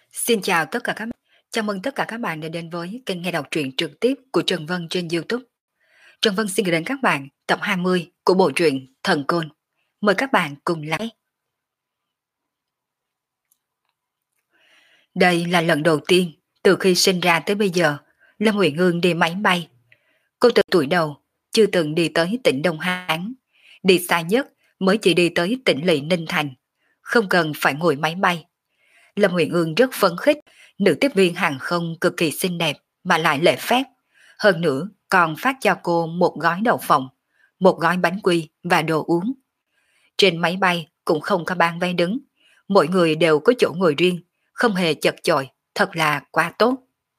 Xin chào tất cả các bạn. Chào mừng tất cả các bạn đã đến với kênh nghe đọc truyện trực tiếp của Trần Vân trên YouTube. Trần Vân xin gửi đến các bạn tập 20 của bộ truyện Thần Côn. Mời các bạn cùng lắng. Đây là lần đầu tiên từ khi sinh ra tới bây giờ, Lâm Uyển Ương đi máy bay. Cô từ tuổi đầu chưa từng đi tới tỉnh Đông Hán, đi xa nhất mới chỉ đi tới tỉnh lỵ Ninh Thành, không cần phải ngồi máy bay. Lâm Uyển Ương rất phấn khích, nữ tiếp viên hàng không cực kỳ xinh đẹp mà lại lễ phép. Hơn nữa còn phát cho cô một gói đậu phộng, một gói bánh quy và đồ uống. Trên máy bay cũng không có bán vé đứng, mỗi người đều có chỗ ngồi riêng, không hề chật chội, thật là quá tốt.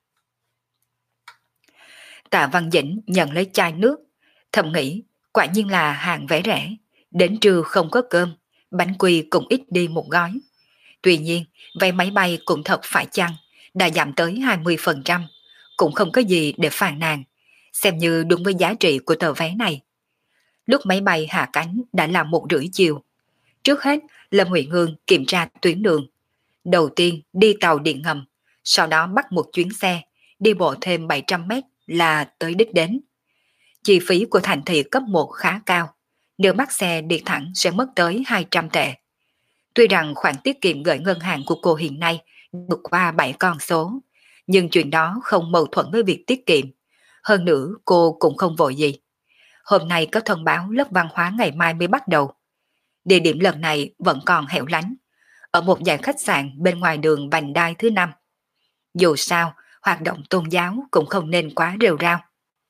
Tạ Văn Dĩnh nhận lấy chai nước, thầm nghĩ quả nhiên là hàng vé rẻ, đến trưa không có cơm, bánh quy cũng ít đi một gói. Tuy nhiên, vé máy bay cũng thật phải chăng, đã giảm tới 20%, cũng không có gì để phàn nàn, xem như đúng với giá trị của tờ vé này. Lúc máy bay hạ cánh đã là 1 rưỡi chiều. Trước hết, Lâm Uyển Ương kiểm tra tuyến đường. Đầu tiên đi tàu điện ngầm, sau đó bắt một chuyến xe, đi bộ thêm 700 mét là tới đích đến. Chi phí của thành thị cấp 1 khá cao, nếu bắt xe đi thẳng sẽ mất tới 200 tệ. Tuy rằng khoản tiết kiệm gửi ngân hàng của cô hiện nay vượt qua 7 con số, nhưng chuyện đó không mâu thuẫn với việc tiết kiệm. Hơn nữa cô cũng không vội gì. Hôm nay có thông báo lớp văn hóa ngày mai mới bắt đầu. Địa điểm lần này vẫn còn hẻo lánh, ở một dãy khách sạn bên ngoài đường Vành Đai thứ 5. Dù sao, hoạt động tôn giáo cũng không nên quá rêu rao.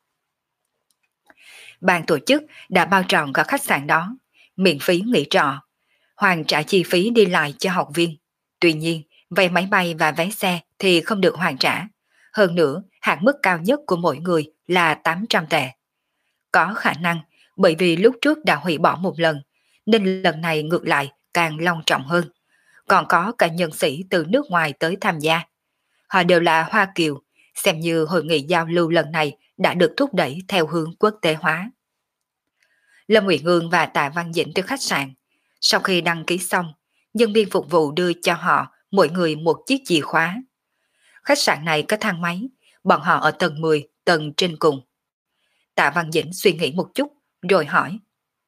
Ban tổ chức đã bao trọn cả khách sạn đó, miễn phí nghỉ trọ, hoàn trả chi phí đi lại cho học viên. Tuy nhiên, vé máy bay và vé xe thì không được hoàn trả. Hơn nữa, hạn mức cao nhất của mỗi người là 800 tệ. Có khả năng, bởi vì lúc trước đã hủy bỏ một lần, nên lần này ngược lại càng long trọng hơn. Còn có cả nhân sĩ từ nước ngoài tới tham gia. Họ đều là Hoa Kiều, xem như hội nghị giao lưu lần này đã được thúc đẩy theo hướng quốc tế hóa. Lâm Uyển Ương và Tạ Văn Dĩnh tới khách sạn. Sau khi đăng ký xong, nhân viên phục vụ đưa cho họ mỗi người một chiếc chìa khóa. Khách sạn này có thang máy, bọn họ ở tầng 10, tầng trên cùng. Tạ Văn Dĩnh suy nghĩ một chút, rồi hỏi.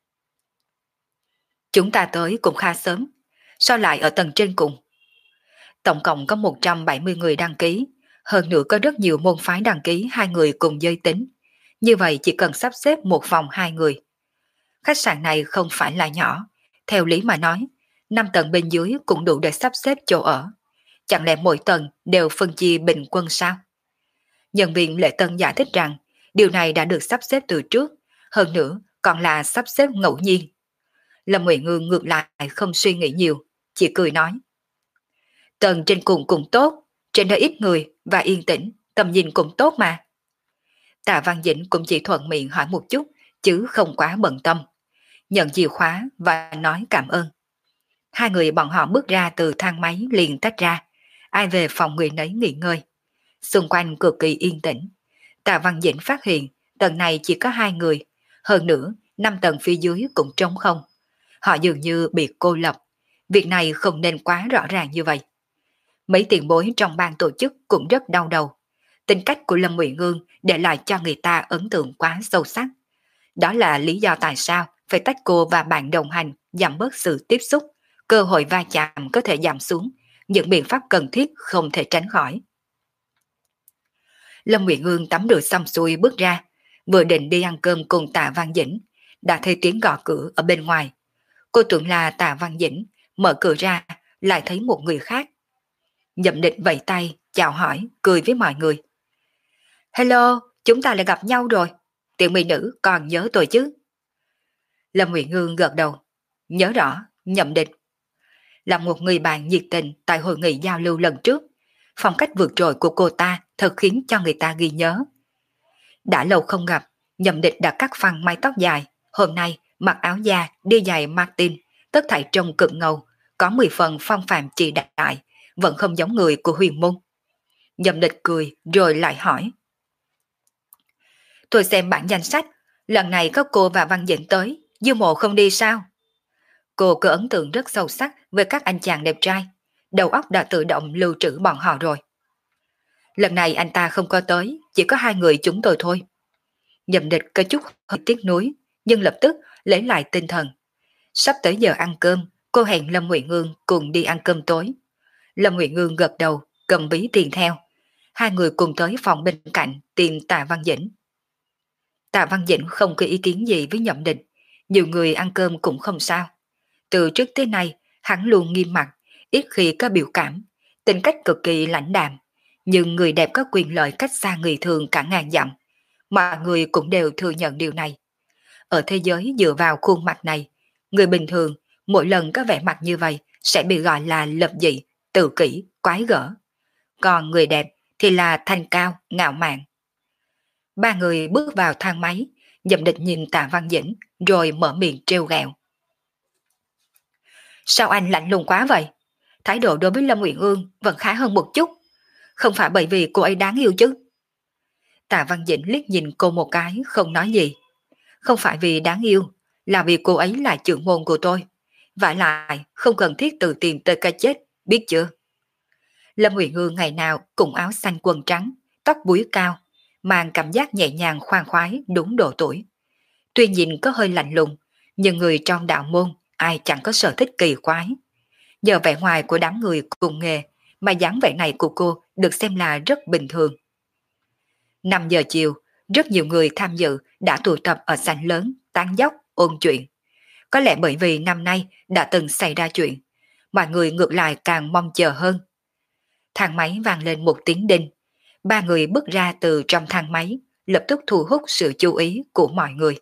Chúng ta tới cũng khá sớm, sao lại ở tầng trên cùng? Tổng cộng có 170 người đăng ký, hơn nữa có rất nhiều môn phái đăng ký 2 người cùng giới tính. Như vậy chỉ cần sắp xếp một phòng 2 người. Khách sạn này không phải là nhỏ, theo lý mà nói, 5 tầng bên dưới cũng đủ để sắp xếp chỗ ở. Chẳng lẽ mỗi tầng đều phân chia bình quân sao? Nhân viên lễ tân giải thích rằng điều này đã được sắp xếp từ trước, hơn nữa còn là sắp xếp ngẫu nhiên. Lâm Uyển Ương ngược lại không suy nghĩ nhiều, chỉ cười nói. Tầng trên cùng cũng tốt, trên đó ít người và yên tĩnh, tầm nhìn cũng tốt mà. Tạ Văn Dĩnh cũng chỉ thuận miệng hỏi một chút, chứ không quá bận tâm. Nhận chìa khóa và nói cảm ơn. 2 người bọn họ bước ra từ thang máy liền tách ra, ai về phòng người nấy nghỉ ngơi. Xung quanh cực kỳ yên tĩnh. Tạ Văn Dĩnh phát hiện tầng này chỉ có 2 người, hơn nữa 5 tầng phía dưới cũng trống không. Họ dường như bị cô lập, việc này không nên quá rõ ràng như vậy. Mấy tiền bối trong ban tổ chức cũng rất đau đầu. Tính cách của Lâm Uyển Ương để lại cho người ta ấn tượng quá sâu sắc. Đó là lý do tại sao phải tách cô và bạn đồng hành, giảm bớt sự tiếp xúc, cơ hội va chạm có thể giảm xuống, những biện pháp cần thiết không thể tránh khỏi. Lâm Uyển Ương tắm rửa xong xuôi bước ra, vừa định đi ăn cơm cùng Tạ Văn Dĩnh, đã thấy tiếng gõ cửa ở bên ngoài. Cô tưởng là Tạ Văn Dĩnh, mở cửa ra lại thấy một người khác. Nhậm Địch vẫy tay, chào hỏi, cười với mọi người. Hello, chúng ta lại gặp nhau rồi. Tiểu mỹ nữ còn nhớ tôi chứ? Lâm Uyển Ương gật đầu. Nhớ rõ, Nhậm Địch. Là một người bạn nhiệt tình tại hội nghị giao lưu lần trước, phong cách vượt trội của cô ta thật khiến cho người ta ghi nhớ. Đã lâu không gặp, Nhậm Địch đã cắt phăng mái tóc dài, hôm nay mặc áo da đi giày Martin, tất thảy trông cực ngầu, có 10 phần phong phạm trị đại, vẫn không giống người của Huyền Môn. Nhậm Địch cười rồi lại hỏi. Tôi xem bản danh sách, lần này có cô và Văn Dĩnh tới, Dư Mộ không đi sao? Cô có ấn tượng rất sâu sắc về các anh chàng đẹp trai, đầu óc đã tự động lưu trữ bọn họ rồi. Lần này anh ta không có tới, chỉ có hai người chúng tôi thôi. Nhậm Địch có chút hơi tiếc nuối, nhưng lập tức lấy lại tinh thần. Sắp tới giờ ăn cơm, cô hẹn Lâm Nguyện Ngương cùng đi ăn cơm tối. Lâm Nguyện Ngương gật đầu, cầm ví tiền theo. Hai người cùng tới phòng bên cạnh tìm Tạ Văn Dĩnh. Tạ Văn Dĩnh không có ý kiến gì với Nhậm Địch, nhiều người ăn cơm cũng không sao. Từ trước tới nay, hắn luôn nghiêm mặt, ít khi có biểu cảm, tính cách cực kỳ lãnh đạm. Nhưng người đẹp có quyền lợi cách xa người thường cả ngàn dặm. Mọi người cũng đều thừa nhận điều này. Ở thế giới dựa vào khuôn mặt này, người bình thường mỗi lần có vẻ mặt như vậy sẽ bị gọi là lập dị, tự kỷ, quái gở. Còn người đẹp thì là thanh cao, ngạo mạn. Ba người bước vào thang máy, Nhậm Địch nhìn Tạ Văn Dĩnh rồi mở miệng trêu ghẹo. Sao anh lạnh lùng quá vậy? Thái độ đối với Lâm Uyển Ương vẫn khá hơn một chút. Không phải bởi vì cô ấy đáng yêu chứ? Tạ Văn Dĩnh liếc nhìn cô một cái không nói gì. Không phải vì đáng yêu, là vì cô ấy là trưởng môn của tôi. Vả lại không cần thiết tự tìm tới cái chết, biết chưa? Lâm Uyển Ương ngày nào cũng áo xanh quần trắng, tóc búi cao, mang cảm giác nhẹ nhàng khoan khoái đúng độ tuổi. Tuy nhìn có hơi lạnh lùng, nhưng người trong đạo môn ai chẳng có sở thích kỳ quái. Giờ vẻ ngoài của đám người cùng nghề, mà dáng vẻ này của cô được xem là rất bình thường. 5 giờ chiều, rất nhiều người tham dự đã tụ tập ở sảnh lớn, tán dóc, ôn chuyện. Có lẽ bởi vì năm nay đã từng xảy ra chuyện, mọi người ngược lại càng mong chờ hơn. Thang máy vang lên một tiếng đinh. Ba người bước ra từ trong thang máy, lập tức thu hút sự chú ý của mọi người.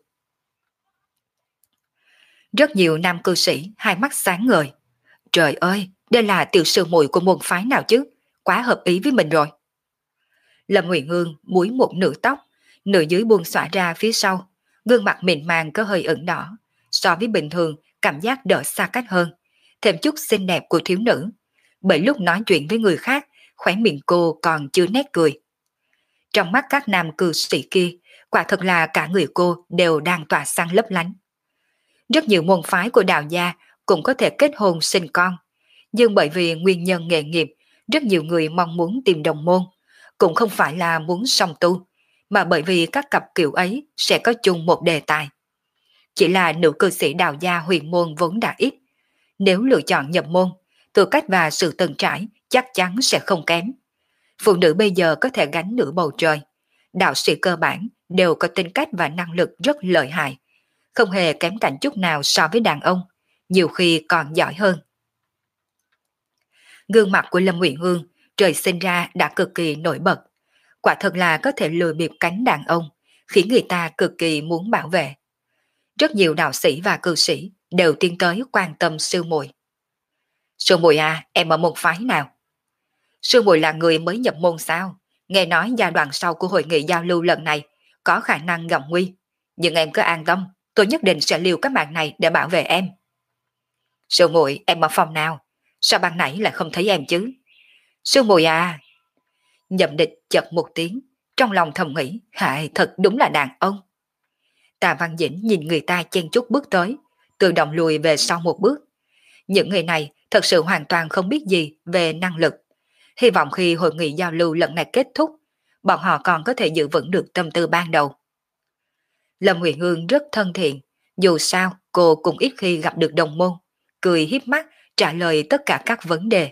Rất nhiều nam cư sĩ hai mắt sáng ngời. Trời ơi, đây là tiểu sư muội của môn phái nào chứ? Quá hợp ý với mình rồi. Lâm Nguyện Ương búi một nửa tóc, nửa dưới buông xõa ra phía sau, gương mặt mịn màng có hơi ửng đỏ. So với bình thường, cảm giác đỡ xa cách hơn, thêm chút xinh đẹp của thiếu nữ. Bởi lúc nói chuyện với người khác, khóe miệng cô còn chưa nét cười. Trong mắt các nam cư sĩ kia, quả thật là cả người cô đều đang tỏa sáng lấp lánh. Rất nhiều môn phái của đạo gia cũng có thể kết hôn sinh con, nhưng bởi vì nguyên nhân nghề nghiệp, rất nhiều người mong muốn tìm đồng môn, cũng không phải là muốn song tu, mà bởi vì các cặp kiểu ấy sẽ có chung một đề tài. Chỉ là nữ cư sĩ đạo gia huyền môn vốn đã ít, nếu lựa chọn nhập môn, tư cách và sự từng trải chắc chắn sẽ không kém. Phụ nữ bây giờ có thể gánh nửa bầu trời, đạo sĩ cơ bản đều có tính cách và năng lực rất lợi hại, không hề kém cạnh chút nào so với đàn ông, nhiều khi còn giỏi hơn. Gương mặt của Lâm Uyển Ương trời sinh ra đã cực kỳ nổi bật, quả thật là có thể lừa bịp cánh đàn ông, khiến người ta cực kỳ muốn bảo vệ. Rất nhiều đạo sĩ và cư sĩ đều tiến tới quan tâm sư muội. Sư muội à, em ở môn phái nào? Sư muội là người mới nhập môn sao? Nghe nói giai đoạn sau của hội nghị giao lưu lần này có khả năng gặp nguy, nhưng em cứ an tâm, tôi nhất định sẽ liều cái mạng này để bảo vệ em. Sư muội, em ở phòng nào? Sao ban nãy lại không thấy em chứ? Sư muội à! Nhậm Địch chật một tiếng, trong lòng thầm nghĩ, hại thật đúng là đàn ông. Tạ Văn Dĩnh nhìn người ta chen chúc bước tới, tự động lùi về sau một bước. Những người này thật sự hoàn toàn không biết gì về năng lực. Hy vọng khi hội nghị giao lưu lần này kết thúc, bọn họ còn có thể giữ vững được tâm tư ban đầu. Lâm Nguyệt Hương rất thân thiện, dù sao cô cũng ít khi gặp được đồng môn, cười hiếp mắt trả lời tất cả các vấn đề.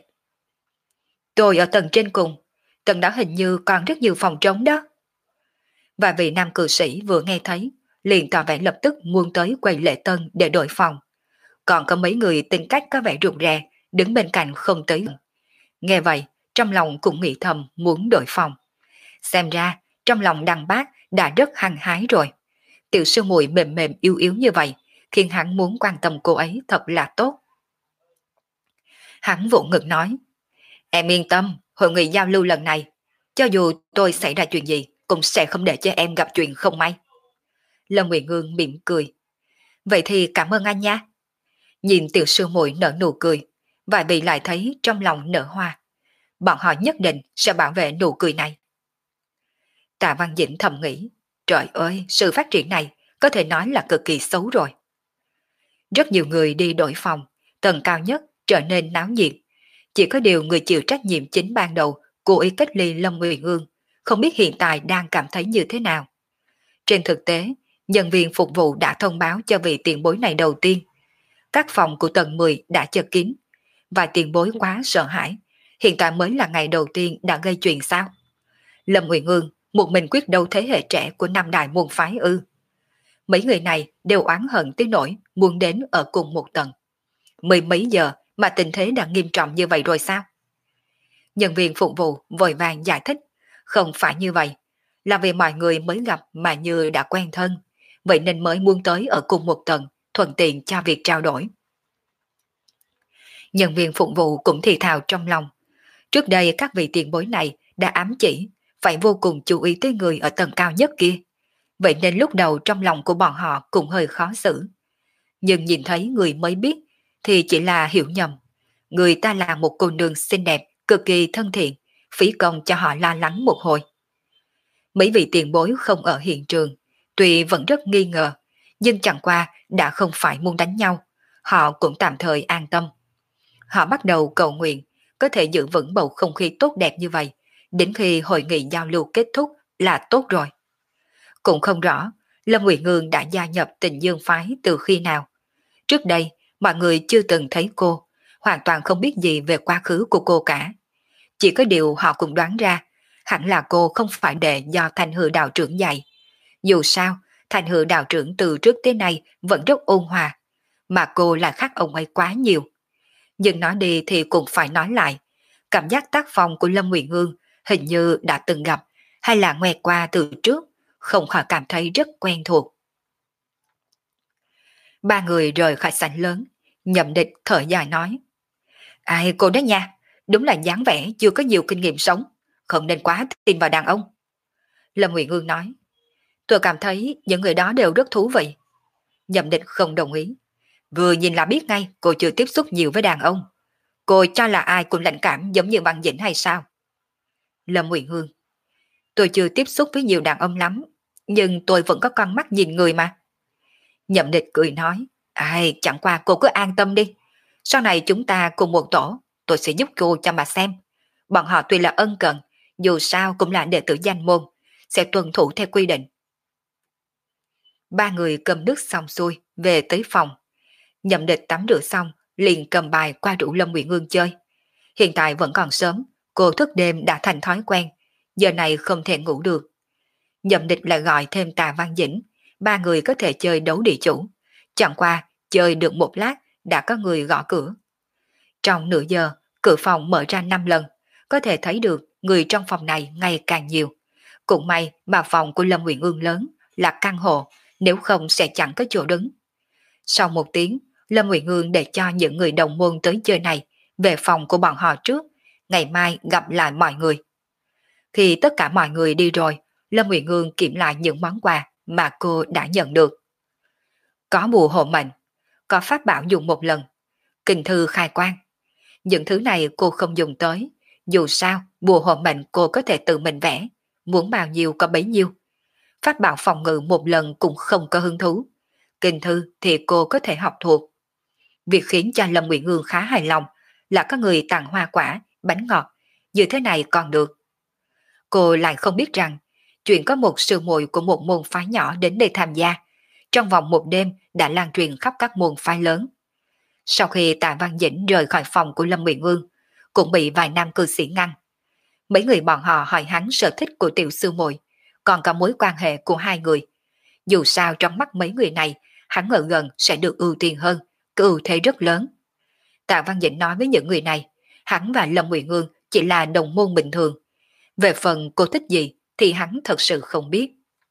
Tôi ở tầng trên cùng, tầng đó hình như còn rất nhiều phòng trống đó. Và vị nam cư sĩ vừa nghe thấy, liền tỏ vẻ lập tức muốn tới quầy lễ tân để đổi phòng. Còn có mấy người tính cách có vẻ rụt rè, đứng bên cạnh không tới. Nghe vậy, trong lòng cũng nghĩ thầm muốn đổi phòng. Xem ra, trong lòng đằng bác đã rất hăng hái rồi. Tiểu sư muội mềm mềm yếu yếu như vậy, khiến hắn muốn quan tâm cô ấy thật là tốt. Hắn vỗ ngực nói, em yên tâm, hội nghị giao lưu lần này, cho dù tôi xảy ra chuyện gì, cũng sẽ không để cho em gặp chuyện không may. Lâm Nguyệt Ngương mỉm cười. Vậy thì cảm ơn anh nha. Nhìn tiểu sư muội nở nụ cười, vài vị lại thấy trong lòng nở hoa. Bọn họ nhất định sẽ bảo vệ nụ cười này. Tạ Văn Dĩnh thầm nghĩ, trời ơi, sự phát triển này có thể nói là cực kỳ xấu rồi. Rất nhiều người đi đổi phòng, tầng cao nhất trở nên náo nhiệt. Chỉ có điều người chịu trách nhiệm chính ban đầu cố ý cách ly Lâm Nguyệt Ương, không biết hiện tại đang cảm thấy như thế nào. Trên thực tế, nhân viên phục vụ đã thông báo cho vị tiền bối này đầu tiên. Các phòng của tầng 10 đã chật kín, và tiền bối quá sợ hãi. Hiện tại mới là ngày đầu tiên đã gây chuyện sao? Lâm Nguyệt Ương một mình quyết đấu thế hệ trẻ của năm đại môn phái ư? Mấy người này đều oán hận tới nỗi muốn đến ở cùng một tầng. Mười mấy giờ mà tình thế đã nghiêm trọng như vậy rồi sao? Nhân viên phục vụ vội vàng giải thích, không phải như vậy, là vì mọi người mới gặp mà như đã quen thân, vậy nên mới muốn tới ở cùng một tầng, thuận tiện cho việc trao đổi. Nhân viên phục vụ cũng thì thào trong lòng. Trước đây các vị tiền bối này đã ám chỉ phải vô cùng chú ý tới người ở tầng cao nhất kia. Vậy nên lúc đầu trong lòng của bọn họ cũng hơi khó xử. Nhưng nhìn thấy người mới biết thì chỉ là hiểu nhầm. Người ta là một cô nương xinh đẹp, cực kỳ thân thiện, phí công cho họ lo lắng một hồi. Mấy vị tiền bối không ở hiện trường, tuy vẫn rất nghi ngờ, nhưng chẳng qua đã không phải muốn đánh nhau, họ cũng tạm thời an tâm. Họ bắt đầu cầu nguyện, có thể giữ vững bầu không khí tốt đẹp như vậy, đến khi hội nghị giao lưu kết thúc là tốt rồi. Cũng không rõ, Lâm Nguyệt Ngương đã gia nhập Tình Dương Phái từ khi nào. Trước đây, mọi người chưa từng thấy cô, hoàn toàn không biết gì về quá khứ của cô cả. Chỉ có điều họ cũng đoán ra, hẳn là cô không phải đệ do Thành Hư đạo trưởng dạy. Dù sao, Thành Hư đạo trưởng từ trước tới nay vẫn rất ôn hòa, mà cô lại khác ông ấy quá nhiều. Nhưng nói đi thì cũng phải nói lại, cảm giác tác phong của Lâm Nguyệt Ngương hình như đã từng gặp hay là nghe qua từ trước, không khỏi cảm thấy rất quen thuộc. Ba người rời khỏi sảnh lớn, Nhậm Địch thở dài nói: Ai cô đó nha, đúng là dáng vẻ chưa có nhiều kinh nghiệm sống, không nên quá tin vào đàn ông. Lâm Nguyệt Ngương nói: Tôi cảm thấy những người đó đều rất thú vị. Nhậm Địch không đồng ý: Vừa nhìn là biết ngay cô chưa tiếp xúc nhiều với đàn ông. Cô cho là ai cũng lãnh cảm giống như Văn Dĩnh hay sao? Lâm Nguyệt Hương: Tôi chưa tiếp xúc với nhiều đàn ông lắm, nhưng tôi vẫn có con mắt nhìn người mà. Nhậm Địch cười nói: Ai, chẳng qua cô cứ an tâm đi. Sau này chúng ta cùng một tổ, tôi sẽ giúp cô cho mà xem. Bọn họ tuy là ân cần, dù sao cũng là đệ tử danh môn, sẽ tuân thủ theo quy định. Ba người cầm nước xong xuôi, về tới phòng. Nhậm Địch tắm rửa xong, liền cầm bài qua rủ Lâm Nguyệt Ngương chơi. Hiện tại vẫn còn sớm, cô thức đêm đã thành thói quen, giờ này không thể ngủ được. Nhậm Địch lại gọi thêm Tà Văn Dĩnh, ba người có thể chơi đấu địa chủ. Chẳng qua, chơi được một lát, đã có người gõ cửa. Trong nửa giờ, cửa phòng mở ra 5 lần, có thể thấy được người trong phòng này ngày càng nhiều. Cũng may mà phòng của Lâm Nguyệt Ương lớn, là căn hộ, nếu không sẽ chẳng có chỗ đứng. Sau một tiếng, Lâm Nguyệt Ương để cho những người đồng môn tới chơi này về phòng của bọn họ trước, ngày mai gặp lại mọi người. Khi tất cả mọi người đi rồi, Lâm Nguyệt Ương kiểm lại những món quà mà cô đã nhận được. Có bùa hộ mệnh, có pháp bảo dùng một lần, kinh thư khai quang. Những thứ này cô không dùng tới, dù sao bùa hộ mệnh cô có thể tự mình vẽ, muốn bao nhiêu có bấy nhiêu. Pháp bảo phòng ngự một lần cũng không có hứng thú, kinh thư thì cô có thể học thuộc. Việc khiến cho Lâm Nguyệt Ương khá hài lòng là có người tặng hoa quả, bánh ngọt, như thế này còn được. Cô lại không biết rằng, chuyện có một sư muội của một môn phái nhỏ đến đây tham gia, trong vòng một đêm đã lan truyền khắp các môn phái lớn. Sau khi Tạ Văn Dĩnh rời khỏi phòng của Lâm Nguyệt Ương, cũng bị vài nam cư sĩ ngăn. Mấy người bọn họ hỏi hắn sở thích của tiểu sư muội, còn cả mối quan hệ của hai người. Dù sao trong mắt mấy người này, hắn ở gần sẽ được ưu tiên hơn, có ưu thế rất lớn. Tạ Văn Dĩnh nói với những người này, hắn và Lâm Nguyệt Ương chỉ là đồng môn bình thường. Về phần cô thích gì thì hắn thật sự không biết.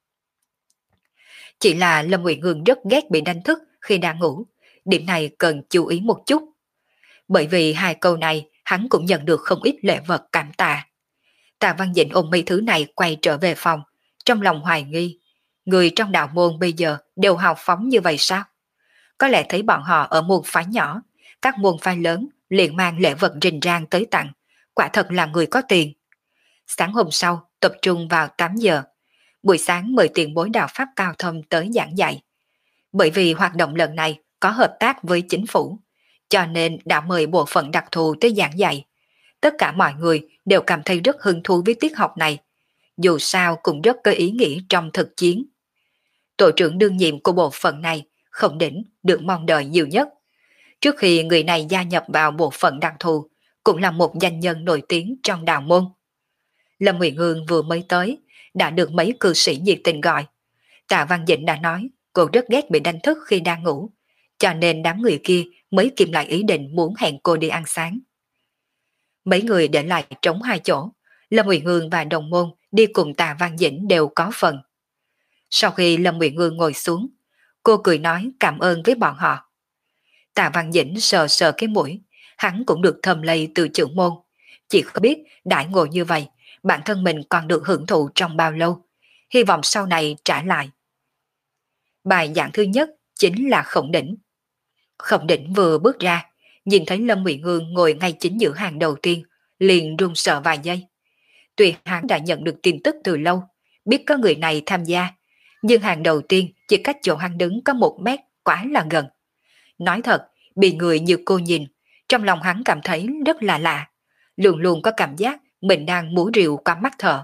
Chỉ là Lâm Nguyệt Ương rất ghét bị đánh thức khi đang ngủ, điểm này cần chú ý một chút. Bởi vì hai câu này hắn cũng nhận được không ít lễ vật cảm tạ. Tạ Văn Dĩnh ôm mấy thứ này quay trở về phòng, trong lòng hoài nghi. Người trong đạo môn bây giờ đều hào phóng như vậy sao? Có lẽ thấy bọn họ ở môn phái nhỏ, các môn phái lớn liền mang lễ vật rình rang tới tặng, quả thật là người có tiền. Sáng hôm sau tập trung vào 8 giờ, buổi sáng mời tiền bối đạo Pháp cao thâm tới giảng dạy. Bởi vì hoạt động lần này có hợp tác với chính phủ, cho nên đã mời bộ phận đặc thù tới giảng dạy, tất cả mọi người đều cảm thấy rất hứng thú với tiết học này, dù sao cũng rất có ý nghĩa trong thực chiến. Tổ trưởng đương nhiệm của bộ phận này, Khổng Đỉnh, được mong đợi nhiều nhất. Trước khi người này gia nhập vào bộ phận đặc thù, cũng là một danh nhân nổi tiếng trong đạo môn. Lâm Nguyện Hương vừa mới tới, đã được mấy cư sĩ nhiệt tình gọi. Tạ Văn Dĩnh đã nói cô rất ghét bị đánh thức khi đang ngủ, cho nên đám người kia mới kìm lại ý định muốn hẹn cô đi ăn sáng. Mấy người để lại trống hai chỗ, Lâm Nguyện Hương và đồng môn đi cùng Tạ Văn Dĩnh đều có phần. Sau khi Lâm Nguyện Hương ngồi xuống, cô cười nói cảm ơn với bọn họ. Tạ Văn Dĩnh sờ sờ cái mũi, hắn cũng được thầm lây từ trưởng môn. Chỉ không biết đãi ngộ như vậy, bản thân mình còn được hưởng thụ trong bao lâu. Hy vọng sau này trả lại. Bài giảng thứ nhất chính là Khổng Đỉnh. Khổng Đỉnh vừa bước ra, nhìn thấy Lâm Nguyện Hương ngồi ngay chính giữa hàng đầu tiên, liền run sợ vài giây. Tuy hắn đã nhận được tin tức từ lâu, biết có người này tham gia, nhưng hàng đầu tiên chỉ cách chỗ hắn đứng có 1 mét, quá là gần. Nói thật, bị người như cô nhìn, trong lòng hắn cảm thấy rất là lạ, luôn luôn có cảm giác mình đang múa rìu qua mắt thợ.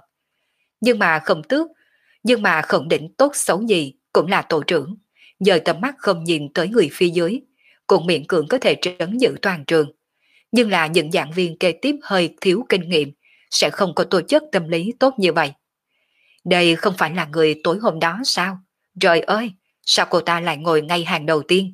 Nhưng mà Khổng Đỉnh tốt xấu gì cũng là tổ trưởng, giờ tầm mắt không nhìn tới người phía dưới, cũng miễn cưỡng có thể trấn giữ toàn trường. Nhưng là những giảng viên kế tiếp hơi thiếu kinh nghiệm, sẽ không có tổ chức tâm lý tốt như vậy. Đây không phải là người tối hôm đó sao? Trời ơi, sao cô ta lại ngồi ngay hàng đầu tiên?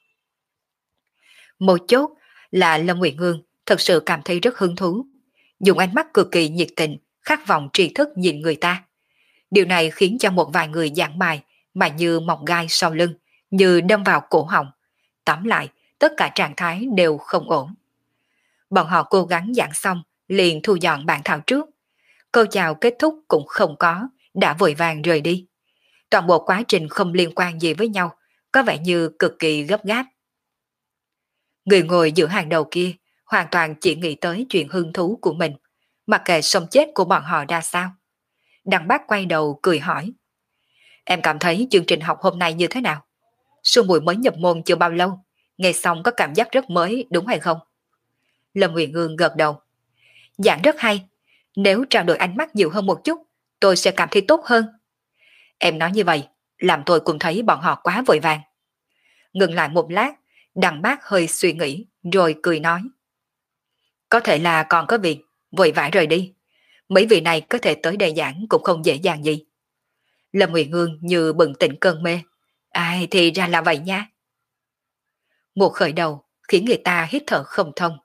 Một chốt là Lâm Nguyện Hương thật sự cảm thấy rất hứng thú, dùng ánh mắt cực kỳ nhiệt tình, khát vọng tri thức nhìn người ta. Điều này khiến cho một vài người giảng bài mà như mọc gai sau lưng, như đâm vào cổ họng. Tóm lại, tất cả trạng thái đều không ổn. Bọn họ cố gắng giảng xong, liền thu dọn bản thảo trước. Câu chào kết thúc cũng không có, đã vội vàng rời đi. Toàn bộ quá trình không liên quan gì với nhau, có vẻ như cực kỳ gấp gáp. Người ngồi giữa hàng đầu kia hoàn toàn chỉ nghĩ tới chuyện hứng thú của mình, mặc kệ sống chết của bọn họ ra sao. Đằng Bác quay đầu cười hỏi: Em cảm thấy chương trình học hôm nay như thế nào? Sư muội mới nhập môn chưa bao lâu, nghe xong có cảm giác rất mới đúng hay không? Lâm Huyền Ngương gật đầu. Giảng rất hay, nếu trao đổi ánh mắt nhiều hơn một chút, tôi sẽ cảm thấy tốt hơn. Em nói như vậy, làm tôi cũng thấy bọn họ quá vội vàng. Ngừng lại một lát, Đằng Bác hơi suy nghĩ, rồi cười nói: Có thể là còn có việc, vội vã rời đi. Mấy vị này có thể tới đây giảng cũng không dễ dàng gì. Lâm Huyền Hương như bừng tỉnh cơn mê. Ai thì ra là vậy nha. Một khởi đầu khiến người ta hít thở không thông.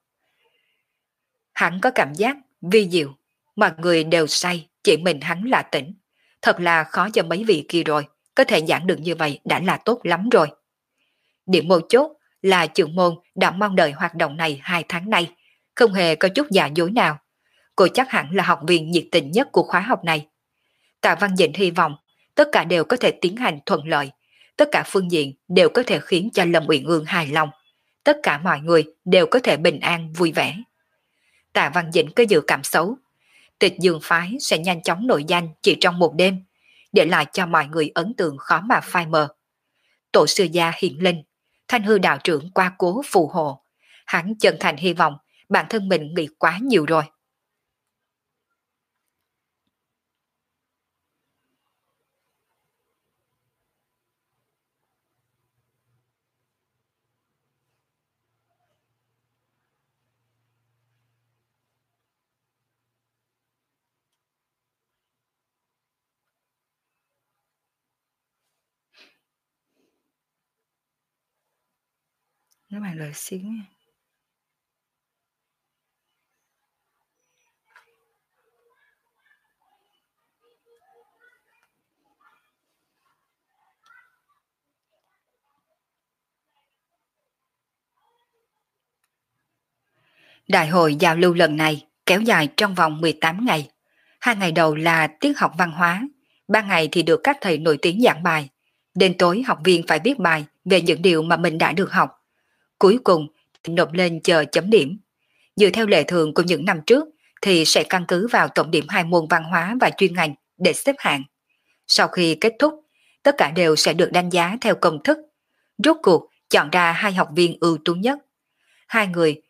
Hắn có cảm giác vi diệu, mọi người đều say, chỉ mình hắn là tỉnh. Thật là khó cho mấy vị kia rồi, có thể giảng được như vậy đã là tốt lắm rồi. Điểm mấu chốt là trưởng môn đã mong đợi hoạt động này 2 tháng nay, không hề có chút giả dối nào. Cô chắc hẳn là học viên nhiệt tình nhất của khóa học này. Tạ Văn Dĩnh hy vọng tất cả đều có thể tiến hành thuận lợi, tất cả phương diện đều có thể khiến cho Lâm Uyển Ương hài lòng, tất cả mọi người đều có thể bình an vui vẻ. Tạ Văn Dĩnh có dự cảm xấu, Tịch Dương phái sẽ nhanh chóng nổi danh chỉ trong một đêm, để lại cho mọi người ấn tượng khó mà phai mờ. Tổ sư gia hiện linh, Thanh hư đạo trưởng qua cố phù hộ, hắn chân thành hy vọng bản thân mình nghĩ quá nhiều rồi. Nó bằng lời xíu nha. Đại hội giao lưu lần này kéo dài trong vòng 18 ngày. 2 ngày đầu là tiết học văn hóa, 3 ngày thì được các thầy nổi tiếng giảng bài. Đến tối học viên phải viết bài về những điều mà mình đã được học. Cuối cùng nộp lên chờ chấm điểm. Dựa theo lệ thường của những năm trước thì sẽ căn cứ vào tổng điểm 2 môn văn hóa và chuyên ngành để xếp hạng. Sau khi kết thúc, tất cả đều sẽ được đánh giá theo công thức. Rốt cuộc chọn ra 2 học viên ưu tú nhất. 2 người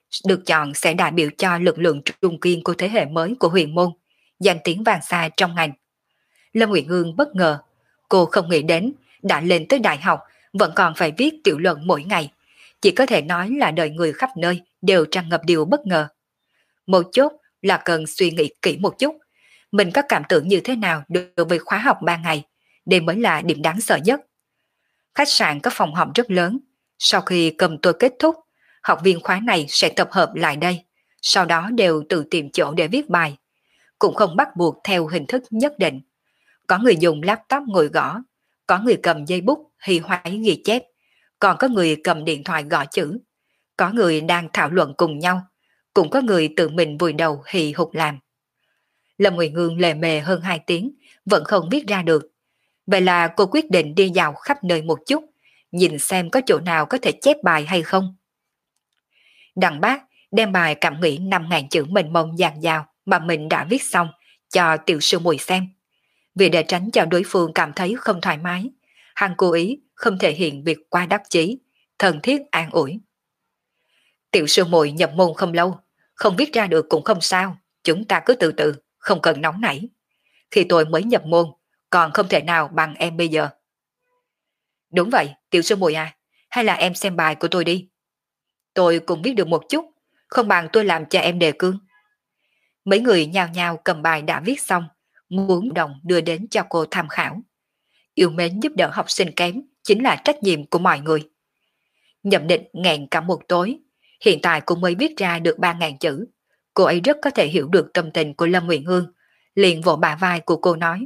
được chọn sẽ đại biểu cho lực lượng trung kiên của thế hệ mới của huyền môn, danh tiếng vang xa trong ngành. Lâm Uyển Ương bất ngờ, cô không nghĩ đến đã lên tới đại học vẫn còn phải viết tiểu luận mỗi ngày, chỉ có thể nói là đời người khắp nơi đều tràn ngập điều bất ngờ. Một chút là cần suy nghĩ kỹ một chút, mình có cảm tưởng như thế nào đối với khóa học 3 ngày, đây mới là điểm đáng sợ nhất. Khách sạn có phòng họp rất lớn, sau khi cầm tôi kết thúc, học viên khóa này sẽ tập hợp lại đây, sau đó đều tự tìm chỗ để viết bài, cũng không bắt buộc theo hình thức nhất định. Có người dùng laptop ngồi gõ, có người cầm giấy bút hì hoáy ghi chép, còn có người cầm điện thoại gõ chữ, có người đang thảo luận cùng nhau, cũng có người tự mình vùi đầu hì hục làm. Lâm Nguyệt Ngương lề mề hơn 2 tiếng, vẫn không viết ra được. Vậy là cô quyết định đi dạo khắp nơi một chút, nhìn xem có chỗ nào có thể chép bài hay không. Đặng Bác đem bài cảm nghĩ 5.000 chữ mình mông dàn dào mà mình đã viết xong cho tiểu sư muội xem. Vì để tránh cho đối phương cảm thấy không thoải mái, hắn cố ý không thể hiện việc qua đắc chí, thân thiết an ủi. Tiểu sư muội nhập môn không lâu, không viết ra được cũng không sao, chúng ta cứ từ từ, không cần nóng nảy. Khi tôi mới nhập môn, còn không thể nào bằng em bây giờ. Đúng vậy, tiểu sư muội à, hay là em xem bài của tôi đi. Tôi cũng viết được một chút, không bằng tôi làm cho em đề cương. Mấy người nhao nhao cầm bài đã viết xong, muốn đồng đưa đến cho cô tham khảo. Yêu mến giúp đỡ học sinh kém chính là trách nhiệm của mọi người. Nhậm Định nghẹn cả một tối, hiện tại cũng mới viết ra được 3.000 chữ. Cô ấy rất có thể hiểu được tâm tình của Lâm Uyển Ương, liền vỗ bả vai của cô nói.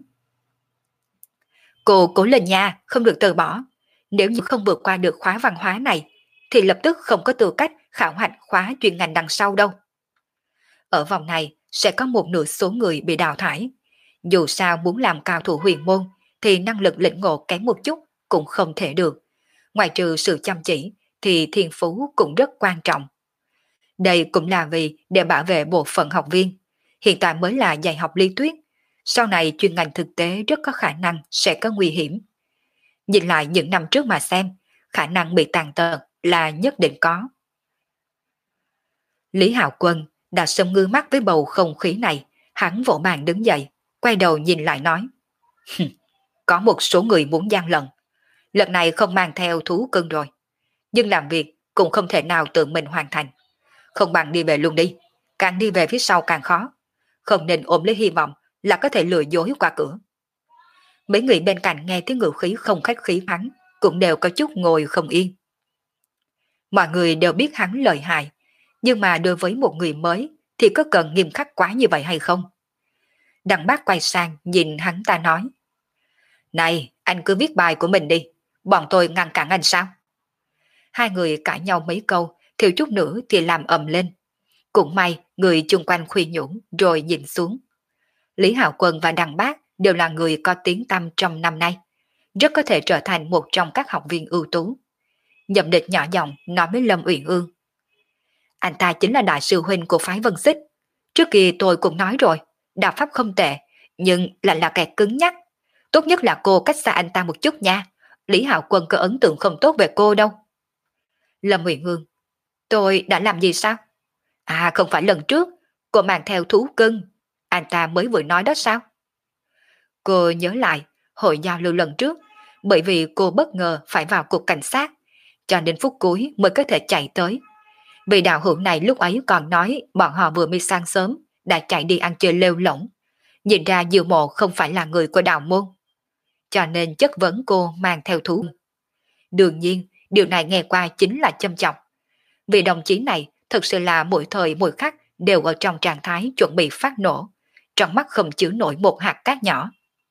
Cô cố lên nha, không được từ bỏ. Nếu như không vượt qua được khóa văn hóa này, thì lập tức không có tư cách khảo hạch khóa chuyên ngành đằng sau đâu. Ở vòng này sẽ có một nửa số người bị đào thải. Dù sao muốn làm cao thủ huyền môn thì năng lực lĩnh ngộ kém một chút cũng không thể được. Ngoài trừ sự chăm chỉ thì thiên phú cũng rất quan trọng. Đây cũng là vì để bảo vệ bộ phận học viên. Hiện tại mới là dạy học lý thuyết. Sau này chuyên ngành thực tế rất có khả năng sẽ có nguy hiểm. Nhìn lại những năm trước mà xem, khả năng bị tàn tật là nhất định có. Lý Hạo Quân đã sớm ngư mắt với bầu không khí này, hắn vỗ bàn đứng dậy, quay đầu nhìn lại nói. Có một số người muốn gian lận, lần này không mang theo thú cưng rồi, nhưng làm việc cũng không thể nào tự mình hoàn thành. Không bằng đi về luôn đi, càng đi về phía sau càng khó, không nên ôm lấy hy vọng là có thể lừa dối qua cửa. Mấy người bên cạnh nghe tiếng ngữ khí không khách khí hắn, cũng đều có chút ngồi không yên. Mọi người đều biết hắn lợi hại, nhưng mà đối với một người mới thì có cần nghiêm khắc quá như vậy hay không? Đặng Bác quay sang nhìn hắn ta nói. Này, anh cứ viết bài của mình đi, bọn tôi ngăn cản anh sao? Hai người cãi nhau mấy câu, thiếu chút nữa thì làm ầm lên. Cũng may người chung quanh khuyên nhủ rồi nhìn xuống. Lý Hạo Quân và Đặng Bác đều là người có tiếng tăm trong năm nay, rất có thể trở thành một trong các học viên ưu tú. Nhậm Địch nhỏ giọng nói với Lâm Uyển Ương. Anh ta chính là đại sư huynh của phái Vân Xích. Trước kia tôi cũng nói rồi, đạo pháp không tệ, nhưng lại là kẻ cứng nhắc. Tốt nhất là cô cách xa anh ta một chút nha. Lý Hạo Quân có ấn tượng không tốt về cô đâu. Lâm Uyển Ương. Tôi đã làm gì sao? À không phải lần trước, cô mang theo thú cưng. Anh ta mới vừa nói đó sao? Cô nhớ lại, hội giao lưu lần trước, bởi vì cô bất ngờ phải vào cục cảnh sát, cho nên phút cuối mới có thể chạy tới. Vì đạo hữu này lúc ấy còn nói bọn họ vừa mới sang sớm, đã chạy đi ăn chơi lêu lỏng. Nhìn ra Diệu Mộ không phải là người của đạo môn, cho nên chất vấn cô mang theo thú. Đương nhiên, điều này nghe qua chính là châm chọc. Vì đồng chí này thực sự là mỗi thời mỗi khắc đều ở trong trạng thái chuẩn bị phát nổ, trong mắt không chứa nổi một hạt cát nhỏ.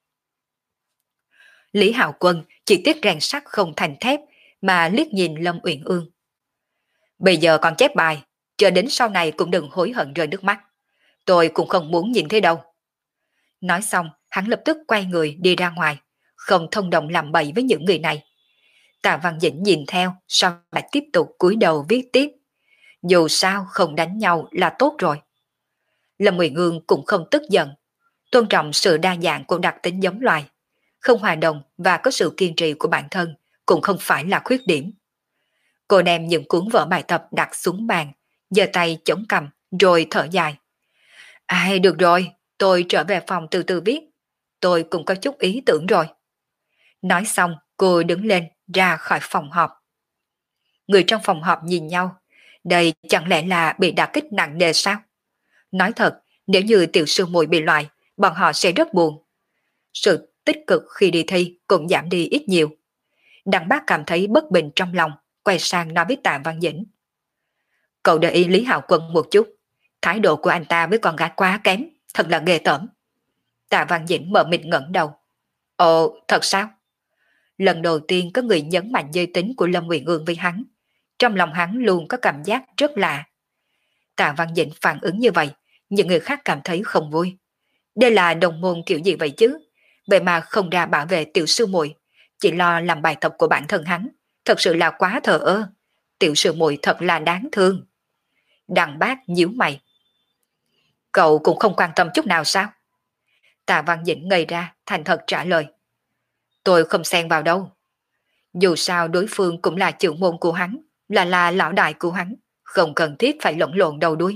Lý Hạo Quân chỉ tiếc rèn sắt không thành thép mà liếc nhìn Lâm Uyển Ương. Bây giờ còn chép bài, chờ đến sau này cũng đừng hối hận rơi nước mắt. Tôi cũng không muốn nhìn thấy đâu. Nói xong, hắn lập tức quay người đi ra ngoài, không thông đồng làm bậy với những người này. Tạ Văn Dĩnh nhìn theo, sau lại tiếp tục cúi đầu viết tiếp. Dù sao không đánh nhau là tốt rồi. Lâm Uyển Ương cũng không tức giận, tôn trọng sự đa dạng của đặc tính giống loài. Không hòa đồng và có sự kiên trì của bản thân cũng không phải là khuyết điểm. Cô đem những cuốn vở bài tập đặt xuống bàn, giơ tay chống cằm rồi thở dài. Ai được rồi, tôi trở về phòng từ từ viết. Tôi cũng có chút ý tưởng rồi. Nói xong, cô đứng lên ra khỏi phòng họp. Người trong phòng họp nhìn nhau. Đây chẳng lẽ là bị đả kích nặng nề sao? Nói thật, nếu như tiểu sư muội bị loại, bọn họ sẽ rất buồn. Sự tích cực khi đi thi cũng giảm đi ít nhiều. Đặng Bác cảm thấy bất bình trong lòng, quay sang nói với Tạ Văn Dĩnh. Cậu để ý Lý Hạo Quân một chút. Thái độ của anh ta với con gái quá kém, thật là ghê tởm. Tạ Văn Dĩnh mờ mịt ngẩng đầu. Ồ, thật sao? Lần đầu tiên có người nhấn mạnh giới tính của Lâm Nguyện Ương với hắn. Trong lòng hắn luôn có cảm giác rất lạ. Tạ Văn Dĩnh phản ứng như vậy, những người khác cảm thấy không vui. Đây là đồng môn kiểu gì vậy chứ? Vậy mà không ra bảo vệ tiểu sư muội, chỉ lo làm bài tập của bản thân hắn, thật sự là quá thờ ơ. Tiểu sư muội thật là đáng thương. Đặng Bác nhíu mày. Cậu cũng không quan tâm chút nào sao? Tạ Văn Dĩnh ngây ra, thành thật trả lời. Tôi không xen vào đâu. Dù sao đối phương cũng là trưởng môn của hắn, là lão đại của hắn, không cần thiết phải lẫn lộn đầu đuôi.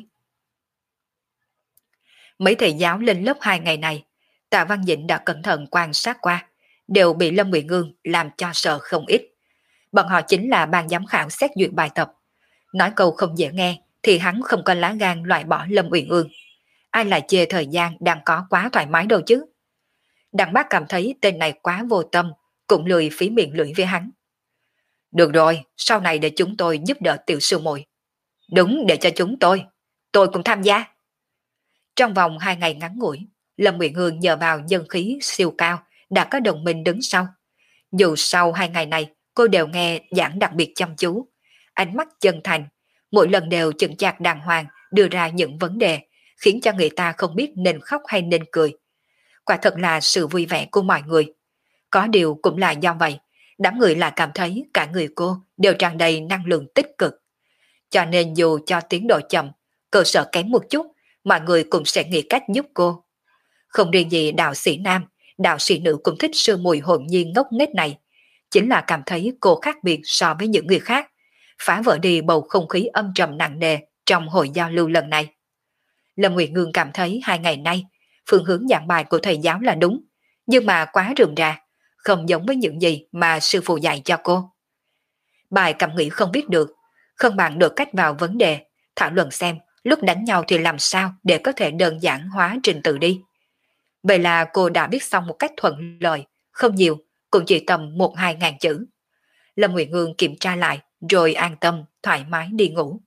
Mấy thầy giáo lên lớp 2 ngày này, Tạ Văn Dĩnh đã cẩn thận quan sát qua, đều bị Lâm Nguyện Ương làm cho sợ không ít. Bọn họ chính là ban giám khảo xét duyệt bài tập. Nói câu không dễ nghe thì hắn không có lá gan loại bỏ Lâm Uyển Ương. Ai lại chê thời gian đang có quá thoải mái đâu chứ. Đặng Bác cảm thấy tên này quá vô tâm, cũng lười phí miệng lưỡi với hắn. Được rồi, sau này để chúng tôi giúp đỡ tiểu sư muội. Đúng, để cho chúng tôi cũng tham gia. Trong vòng 2 ngày ngắn ngủi, Lâm Uyển Ương nhờ vào nhân khí siêu cao đã có đồng minh đứng sau. Dù sau 2 ngày này cô đều nghe giảng đặc biệt chăm chú, ánh mắt chân thành, mỗi lần đều chững chạc đàng hoàng đưa ra những vấn đề khiến cho người ta không biết nên khóc hay nên cười. Quả thật là sự vui vẻ của mọi người. Có điều cũng là do vậy, đám người lại cảm thấy cả người cô đều tràn đầy năng lượng tích cực. Cho nên dù cho tiến độ chậm, cơ sở kém một chút, mọi người cũng sẽ nghĩ cách giúp cô. Không riêng gì đạo sĩ nam, đạo sĩ nữ cũng thích sư mùi hồn nhiên ngốc nghếch này. Chính là cảm thấy cô khác biệt so với những người khác, phá vỡ đi bầu không khí âm trầm nặng nề trong hội giao lưu lần này. Lâm Nguyệt Ngương cảm thấy 2 ngày nay, phương hướng giảng bài của thầy giáo là đúng, nhưng mà quá rườm rà, không giống với những gì mà sư phụ dạy cho cô. Bài cảm nghĩ không biết được, không bằng được cách vào vấn đề, thảo luận xem lúc đánh nhau thì làm sao để có thể đơn giản hóa trình tự đi. Vậy là cô đã viết xong một cách thuận lợi, không nhiều, cũng chỉ tầm 1-2 ngàn chữ. Lâm Nguyệt Ngương kiểm tra lại, rồi an tâm, thoải mái đi ngủ.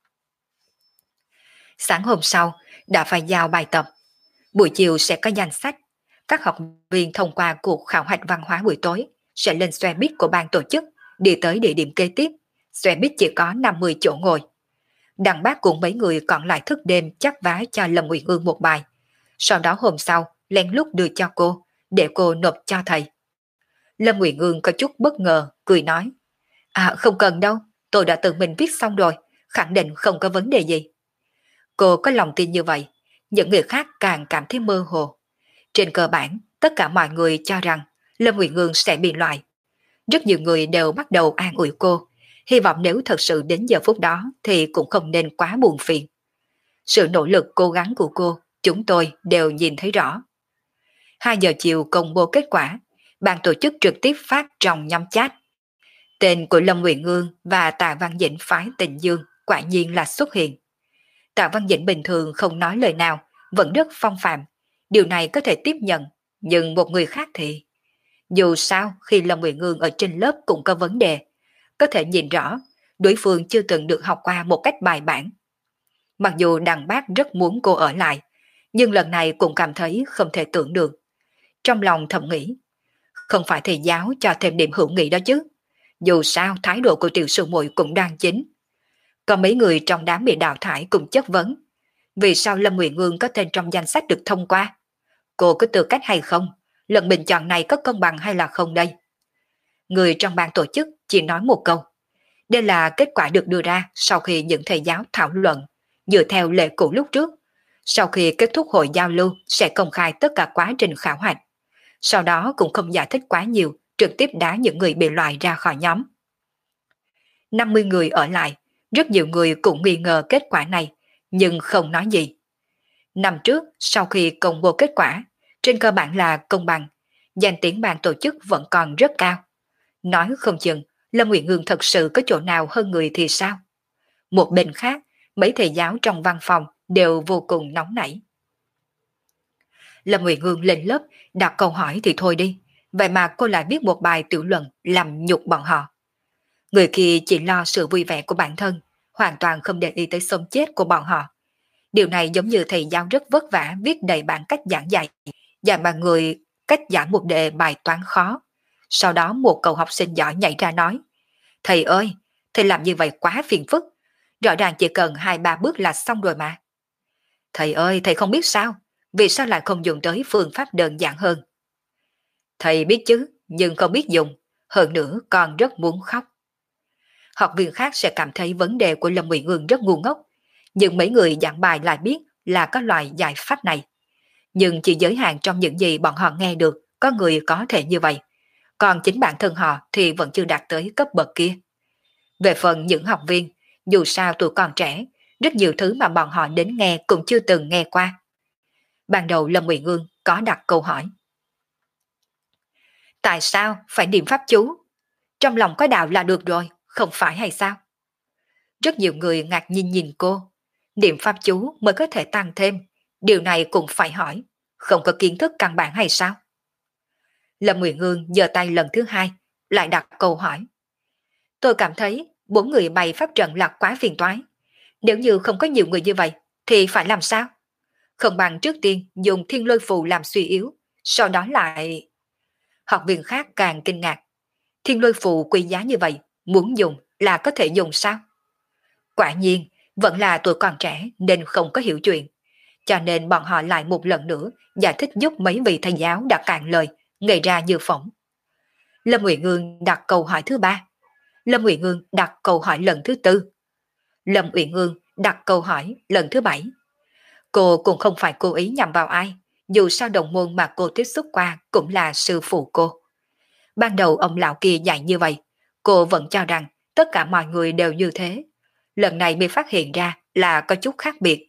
Sáng hôm sau, đã phải giao bài tập. Buổi chiều sẽ có danh sách. Các học viên thông qua cuộc khảo hạch văn hóa buổi tối sẽ lên xe buýt của ban tổ chức, đi tới địa điểm kế tiếp. Xe buýt chỉ có 50 chỗ ngồi. Đặng Bác cùng mấy người còn lại thức đêm chắp vá cho Lâm Nguyệt Ương một bài. Sau đó hôm sau, lén lút đưa cho cô, để cô nộp cho thầy. Lâm Nguyệt Ương có chút bất ngờ, cười nói. À không cần đâu, tôi đã tự mình viết xong rồi, khẳng định không có vấn đề gì. Cô có lòng tin như vậy, những người khác càng cảm thấy mơ hồ. Trên cơ bản, tất cả mọi người cho rằng Lâm Nguyệt Ương sẽ bị loại. Rất nhiều người đều bắt đầu an ủi cô, hy vọng nếu thật sự đến giờ phút đó thì cũng không nên quá buồn phiền. Sự nỗ lực cố gắng của cô, chúng tôi đều nhìn thấy rõ. 2 giờ chiều công bố kết quả, ban tổ chức trực tiếp phát trong nhóm chat. Tên của Lâm Nguyện Ương và Tạ Văn Dĩnh phái Tình Dương quả nhiên là xuất hiện. Tạ Văn Dĩnh bình thường không nói lời nào, vẫn rất phong phạm. Điều này có thể tiếp nhận, nhưng một người khác thì... Dù sao, khi Lâm Nguyện Ương ở trên lớp cũng có vấn đề, có thể nhìn rõ, đối phương chưa từng được học qua một cách bài bản. Mặc dù Đặng Bác rất muốn cô ở lại, nhưng lần này cũng cảm thấy không thể tưởng được. Trong lòng thầm nghĩ, không phải thầy giáo cho thêm điểm hữu nghị đó chứ. Dù sao thái độ của tiểu sư muội cũng đang chính. Có mấy người trong đám bị đào thải cũng chất vấn. Vì sao Lâm Nguyện Ương có tên trong danh sách được thông qua? Cô có tư cách hay không? Lần bình chọn này có công bằng hay là không đây? Người trong ban tổ chức chỉ nói một câu. Đây là kết quả được đưa ra sau khi những thầy giáo thảo luận, dựa theo lệ cũ lúc trước. Sau khi kết thúc hội giao lưu sẽ công khai tất cả quá trình khảo hạch. Sau đó cũng không giải thích quá nhiều, trực tiếp đá những người bị loại ra khỏi nhóm. 50 người ở lại, Rất nhiều người cũng nghi ngờ kết quả này, nhưng không nói gì. Năm trước, sau khi công bố kết quả, trên cơ bản là công bằng, danh tiếng ban tổ chức vẫn còn rất cao. Nói không chừng, Lâm Nguyện Ngương thật sự có chỗ nào hơn người thì sao? Một bên khác, mấy thầy giáo trong văn phòng đều vô cùng nóng nảy. Lâm Nguyện Ngương lên lớp đặt câu hỏi thì thôi đi, vậy mà cô lại viết một bài tiểu luận làm nhục bọn họ. Người kia chỉ lo sự vui vẻ của bản thân, hoàn toàn không để ý tới sống chết của bọn họ. Điều này giống như thầy giáo rất vất vả viết đầy bản cách giảng dạy, và mà người cách giảng một đề bài toán khó. Sau đó một cậu học sinh giỏi nhảy ra nói, thầy ơi, thầy làm như vậy quá phiền phức, rõ ràng chỉ cần 2-3 bước là xong rồi mà. Thầy ơi, thầy không biết sao, vì sao lại không dùng tới phương pháp đơn giản hơn? Thầy biết chứ, nhưng không biết dùng, hơn nữa còn rất muốn khóc. Học viên khác sẽ cảm thấy vấn đề của Lâm Nguyện Ngương rất ngu ngốc, nhưng mấy người giảng bài lại biết là có loại giải pháp này. Nhưng chỉ giới hạn trong những gì bọn họ nghe được, có người có thể như vậy. Còn chính bản thân họ thì vẫn chưa đạt tới cấp bậc kia. Về phần những học viên, dù sao tuổi còn trẻ, rất nhiều thứ mà bọn họ đến nghe cũng chưa từng nghe qua. Ban đầu Lâm Nguyện Ngương có đặt câu hỏi. Tại sao phải niệm pháp chú? Trong lòng có đạo là được rồi, không phải hay sao? Rất nhiều người ngạc nhiên nhìn cô. Niệm pháp chú mới có thể tăng thêm. Điều này cũng phải hỏi. Không có kiến thức căn bản hay sao? Lâm Nguyện Ngương giơ tay lần thứ hai, lại đặt câu hỏi. Tôi cảm thấy 4 người bày pháp trận là quá phiền toái. Nếu như không có nhiều người như vậy, thì phải làm sao? Không bằng trước tiên dùng thiên lôi phù làm suy yếu, sau đó lại... Học viên khác càng kinh ngạc. Thiên lôi phù quý giá như vậy, muốn dùng là có thể dùng sao? Quả nhiên, vẫn là tuổi còn trẻ nên không có hiểu chuyện. Cho nên bọn họ lại một lần nữa giải thích giúp mấy vị thầy giáo đã cạn lời, ngây ra như phỏng. Lâm Nguyện Ngương đặt câu hỏi thứ ba. Lâm Uyển Ngương đặt câu hỏi lần thứ tư. Lâm Uyển Ngương đặt câu hỏi lần thứ 7. Cô cũng không phải cố ý nhằm vào ai, dù sao đồng môn mà cô tiếp xúc qua cũng là sư phụ cô. Ban đầu ông lão kia dạy như vậy, cô vẫn cho rằng tất cả mọi người đều như thế. Lần này mới phát hiện ra là có chút khác biệt.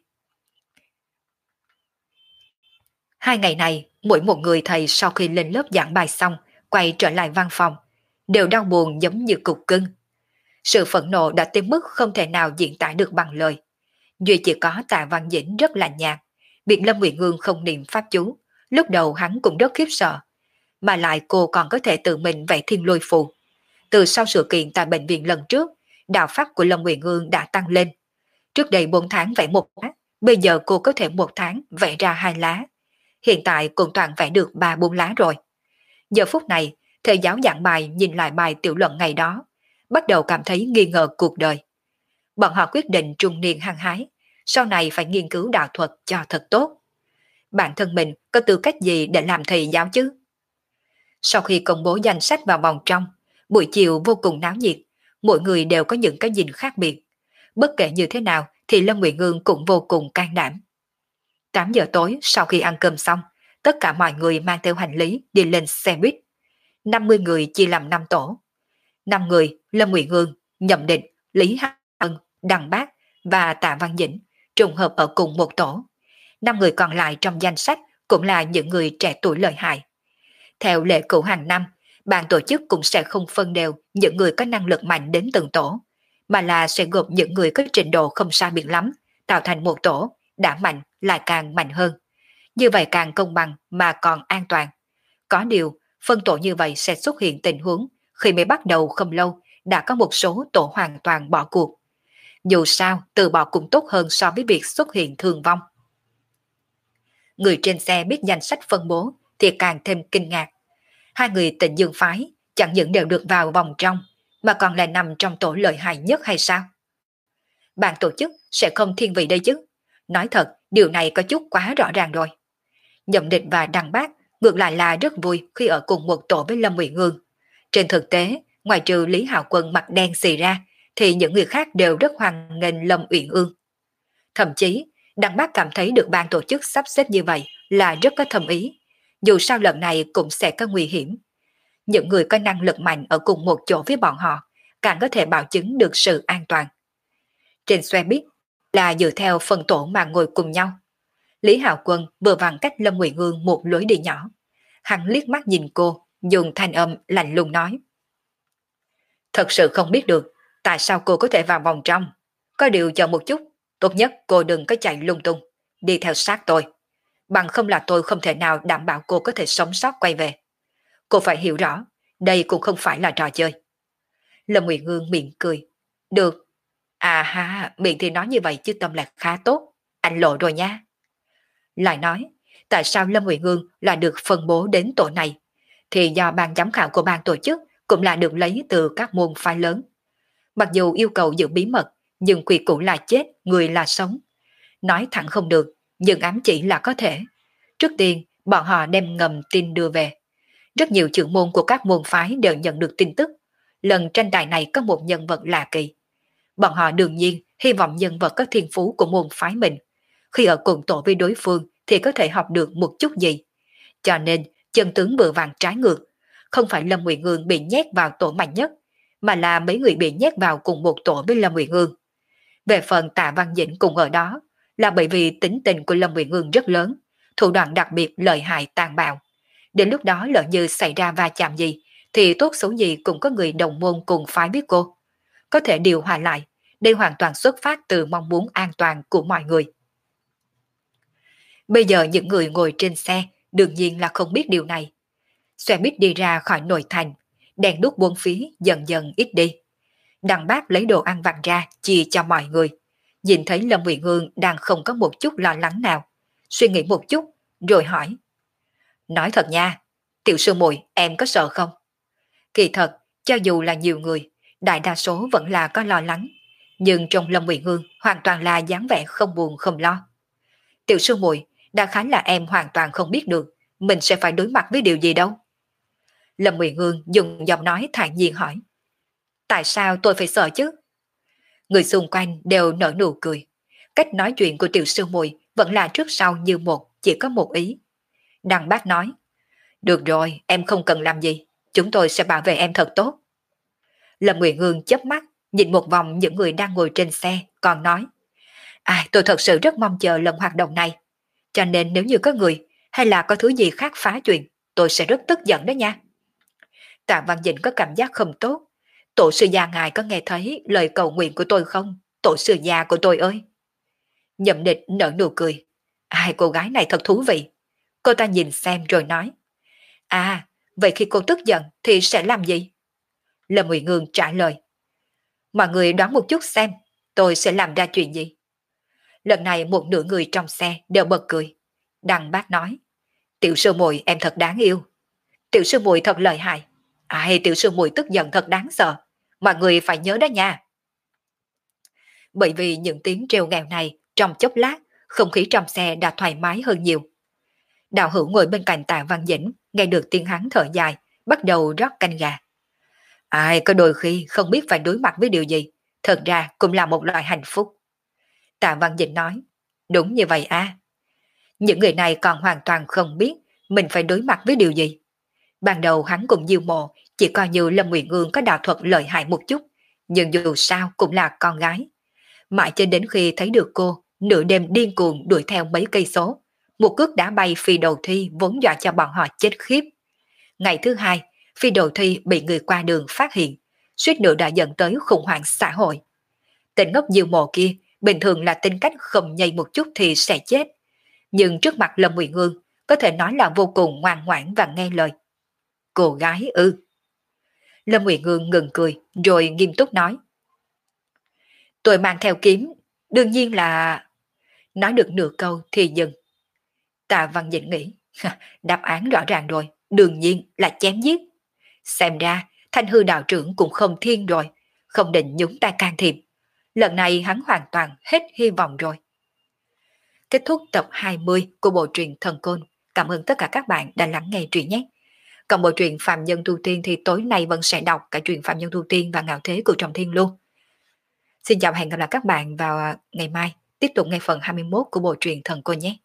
2 ngày này, mỗi một người thầy sau khi lên lớp giảng bài xong, quay trở lại văn phòng, đều đau buồn giống như cục cưng. Sự phẫn nộ đã tới mức không thể nào diễn tả được bằng lời. Duy chỉ có Tạ Văn Dĩnh rất lạnh nhạt, việc Lâm Nguyện Ngương không niệm pháp chú, lúc đầu hắn cũng rất khiếp sợ. Mà lại cô còn có thể tự mình vẽ thiên lôi phù. Từ sau sự kiện tại bệnh viện lần trước, đạo pháp của Lâm Nguyện Ngương đã tăng lên. Trước đây 4 tháng vẽ 1 lá, bây giờ cô có thể 1 tháng vẽ ra 2 lá. Hiện tại cũng toàn vẽ được 3-4 lá rồi. Giờ phút này, thầy giáo giảng bài nhìn lại bài tiểu luận ngày đó, bắt đầu cảm thấy nghi ngờ cuộc đời. Bọn họ quyết định trung niên hăng hái, sau này phải nghiên cứu đạo thuật cho thật tốt. Bản thân mình có tư cách gì để làm thầy giáo chứ? Sau khi công bố danh sách vào vòng trong, buổi chiều vô cùng náo nhiệt, mỗi người đều có những cái nhìn khác biệt. Bất kể như thế nào thì Lâm Nguyện Ngương cũng vô cùng can đảm. 8 giờ tối sau khi ăn cơm xong, tất cả mọi người mang theo hành lý đi lên xe buýt. 50 người chia làm 5 tổ. 5 người Lâm Nguyện Ngương, Nhậm Định, Lý Hắc Ân, Đằng Bác và Tạ Văn Dĩnh trùng hợp ở cùng một tổ. 5 người còn lại trong danh sách cũng là những người trẻ tuổi lợi hại. Theo lệ cũ hàng năm, ban tổ chức cũng sẽ không phân đều những người có năng lực mạnh đến từng tổ, mà là sẽ gộp những người có trình độ không sai biệt lắm, tạo thành một tổ, đã mạnh lại càng mạnh hơn. Như vậy càng công bằng mà còn an toàn. Có điều, phân tổ như vậy sẽ xuất hiện tình huống khi mới bắt đầu không lâu đã có một số tổ hoàn toàn bỏ cuộc. Dù sao, từ bỏ cũng tốt hơn so với việc xuất hiện thương vong. Người trên xe biết danh sách phân bố thì càng thêm kinh ngạc. 2 người Tịnh Dương phái chẳng những đều được vào vòng trong, mà còn lại nằm trong tổ lợi hại nhất hay sao? Ban tổ chức sẽ không thiên vị đây chứ. Nói thật, điều này có chút quá rõ ràng rồi. Nhậm Định và Đăng Bác ngược lại là rất vui khi ở cùng một tổ với Lâm Nguyện Ngương. Trên thực tế, ngoài trừ Lý Hạo Quân mặt đen xì ra, thì những người khác đều rất hoan nghênh Lâm Uyển Ương. Thậm chí, Đăng Bác cảm thấy được ban tổ chức sắp xếp như vậy là rất có thâm ý. Dù sao lần này cũng sẽ có nguy hiểm. Những người có năng lực mạnh ở cùng một chỗ với bọn họ càng có thể bảo chứng được sự an toàn. Trên xe buýt là dựa theo phần tổ mà ngồi cùng nhau. Lý Hạo Quân vừa vặn cách Lâm Nguyệt Hương một lối đi nhỏ. Hắn liếc mắt nhìn cô, dùng thanh âm lạnh lùng nói. Thật sự không biết được tại sao cô có thể vào vòng trong. Có điều chờ một chút, tốt nhất cô đừng có chạy lung tung, đi theo sát tôi. Bằng không là tôi không thể nào đảm bảo cô có thể sống sót quay về. Cô phải hiểu rõ, đây cũng không phải là trò chơi. Lâm Nguyệt Hương miệng cười. Được. À ha, miệng thì nói như vậy chứ tâm là khá tốt. Anh lộ rồi nha. Lại nói, tại sao Lâm Nguyệt Hương lại được phân bố đến tổ này? Thì do ban giám khảo của ban tổ chức cũng là được lấy từ các môn phái lớn. Mặc dù yêu cầu giữ bí mật, nhưng quy củ là chết, người là sống. Nói thẳng không được, nhưng ám chỉ là có thể. Trước tiên, bọn họ đem ngầm tin đưa về. Rất nhiều trưởng môn của các môn phái đều nhận được tin tức. Lần tranh tài này có một nhân vật lạ kỳ. Bọn họ đương nhiên hy vọng nhân vật có thiên phú của môn phái mình. Khi ở cùng tổ với đối phương thì có thể học được một chút gì. Cho nên, chân tướng vừa vàng trái ngược. Không phải Lâm Nguyệt Hương bị nhét vào tổ mạnh nhất, mà là mấy người bị nhét vào cùng một tổ với Lâm Nguyệt Hương. Về phần Tạ Văn Dĩnh cùng ở đó, là bởi vì tính tình của Lâm Nguyệt Hương rất lớn, thủ đoạn đặc biệt lợi hại tàn bạo. Đến lúc đó lỡ như xảy ra va chạm gì, thì tốt xấu gì cũng có người đồng môn cùng phái biết cô. Có thể điều hòa lại, đây hoàn toàn xuất phát từ mong muốn an toàn của mọi người. Bây giờ những người ngồi trên xe đương nhiên là không biết điều này. Xe buýt đi ra khỏi nội thành, đèn đuốc bốn phía dần dần ít đi. Đằng bác lấy đồ ăn vặt ra chia cho mọi người. Nhìn thấy Lâm Nguyệt Hương đang không có một chút lo lắng nào. Suy nghĩ một chút, rồi hỏi. Nói thật nha, tiểu sư muội em có sợ không? Kỳ thật, cho dù là nhiều người, đại đa số vẫn là có lo lắng. Nhưng trong Lâm Nguyệt Hương hoàn toàn là dáng vẻ không buồn không lo. Tiểu sư muội, đại khái là em hoàn toàn không biết được mình sẽ phải đối mặt với điều gì đâu. Lâm Nguyệt Hương dùng giọng nói thản nhiên hỏi. Tại sao tôi phải sợ chứ? Người xung quanh đều nở nụ cười. Cách nói chuyện của tiểu sư muội vẫn là trước sau như một, chỉ có một ý. Đằng bác nói. Được rồi, em không cần làm gì. Chúng tôi sẽ bảo vệ em thật tốt. Lâm Nguyệt Hương chớp mắt, nhìn một vòng những người đang ngồi trên xe, còn nói. Tôi thật sự rất mong chờ lần hoạt động này. Cho nên nếu như có người, hay là có thứ gì khác phá chuyện, tôi sẽ rất tức giận đó nha. Tạ Văn Dĩnh có cảm giác không tốt. Tổ sư gia ngài có nghe thấy lời cầu nguyện của tôi không? Tổ sư gia của tôi ơi! Nhậm Địch nở nụ cười. Cô gái này thật thú vị. Cô ta nhìn xem rồi nói. Vậy khi cô tức giận thì sẽ làm gì? Lâm Nguyệt Hương trả lời. Mọi người đoán một chút xem, tôi sẽ làm ra chuyện gì? Lần này một nửa người trong xe đều bật cười. Đằng bác nói. Tiểu sư muội em thật đáng yêu. Tiểu sư muội thật lợi hại. Tiểu sư muội tức giận thật đáng sợ. Mọi người phải nhớ đó nha. Bởi vì những tiếng trêu nghèo này, trong chốc lát, không khí trong xe đã thoải mái hơn nhiều. Đạo hữu ngồi bên cạnh Tạ Văn Dĩnh, nghe được tiếng hắn thở dài, bắt đầu rót canh gà. Có đôi khi không biết phải đối mặt với điều gì, thật ra cũng là một loại hạnh phúc. Tạ Văn Dĩnh nói, đúng như vậy Những người này còn hoàn toàn không biết mình phải đối mặt với điều gì. Ban đầu hắn cùng Diêu Mộ chỉ coi như Lâm Nguyệt Hương có đạo thuật lợi hại một chút, nhưng dù sao cũng là con gái. Mãi cho đến khi thấy được cô nửa đêm điên cuồng đuổi theo mấy cây số, một cước đá bay phi đầu thi vốn dọa cho bọn họ chết khiếp. Ngày thứ hai, phi đầu thi bị người qua đường phát hiện, suýt nữa đã dẫn tới khủng hoảng xã hội. Tên ngốc Diêu Mộ kia bình thường là tính cách không nhây một chút thì sẽ chết, nhưng trước mặt Lâm Nguyệt Hương có thể nói là vô cùng ngoan ngoãn và nghe lời. Cô gái ư? Lâm Nguyệt Hương ngừng cười rồi nghiêm túc nói. Tôi mang theo kiếm, đương nhiên là... Nói được nửa câu thì dừng. Tạ Văn Dĩnh nghĩ, đáp án rõ ràng rồi, đương nhiên là chém giết. Xem ra Thanh Hư đạo trưởng cũng không thiên rồi, không định nhúng tay can thiệp. Lần này hắn hoàn toàn hết hy vọng rồi. Kết thúc tập 20 của bộ truyện Thần Côn. Cảm ơn tất cả các bạn đã lắng nghe truyện nhé. Còn bộ truyện Phạm Nhân Tu Tiên thì tối nay vẫn sẽ đọc cả truyện Phạm Nhân Tu Tiên và Ngạo Thế của Trọng Thiên luôn. Xin chào và hẹn gặp lại các bạn vào ngày mai, tiếp tục nghe phần 21 của bộ truyện Thần Côn nhé.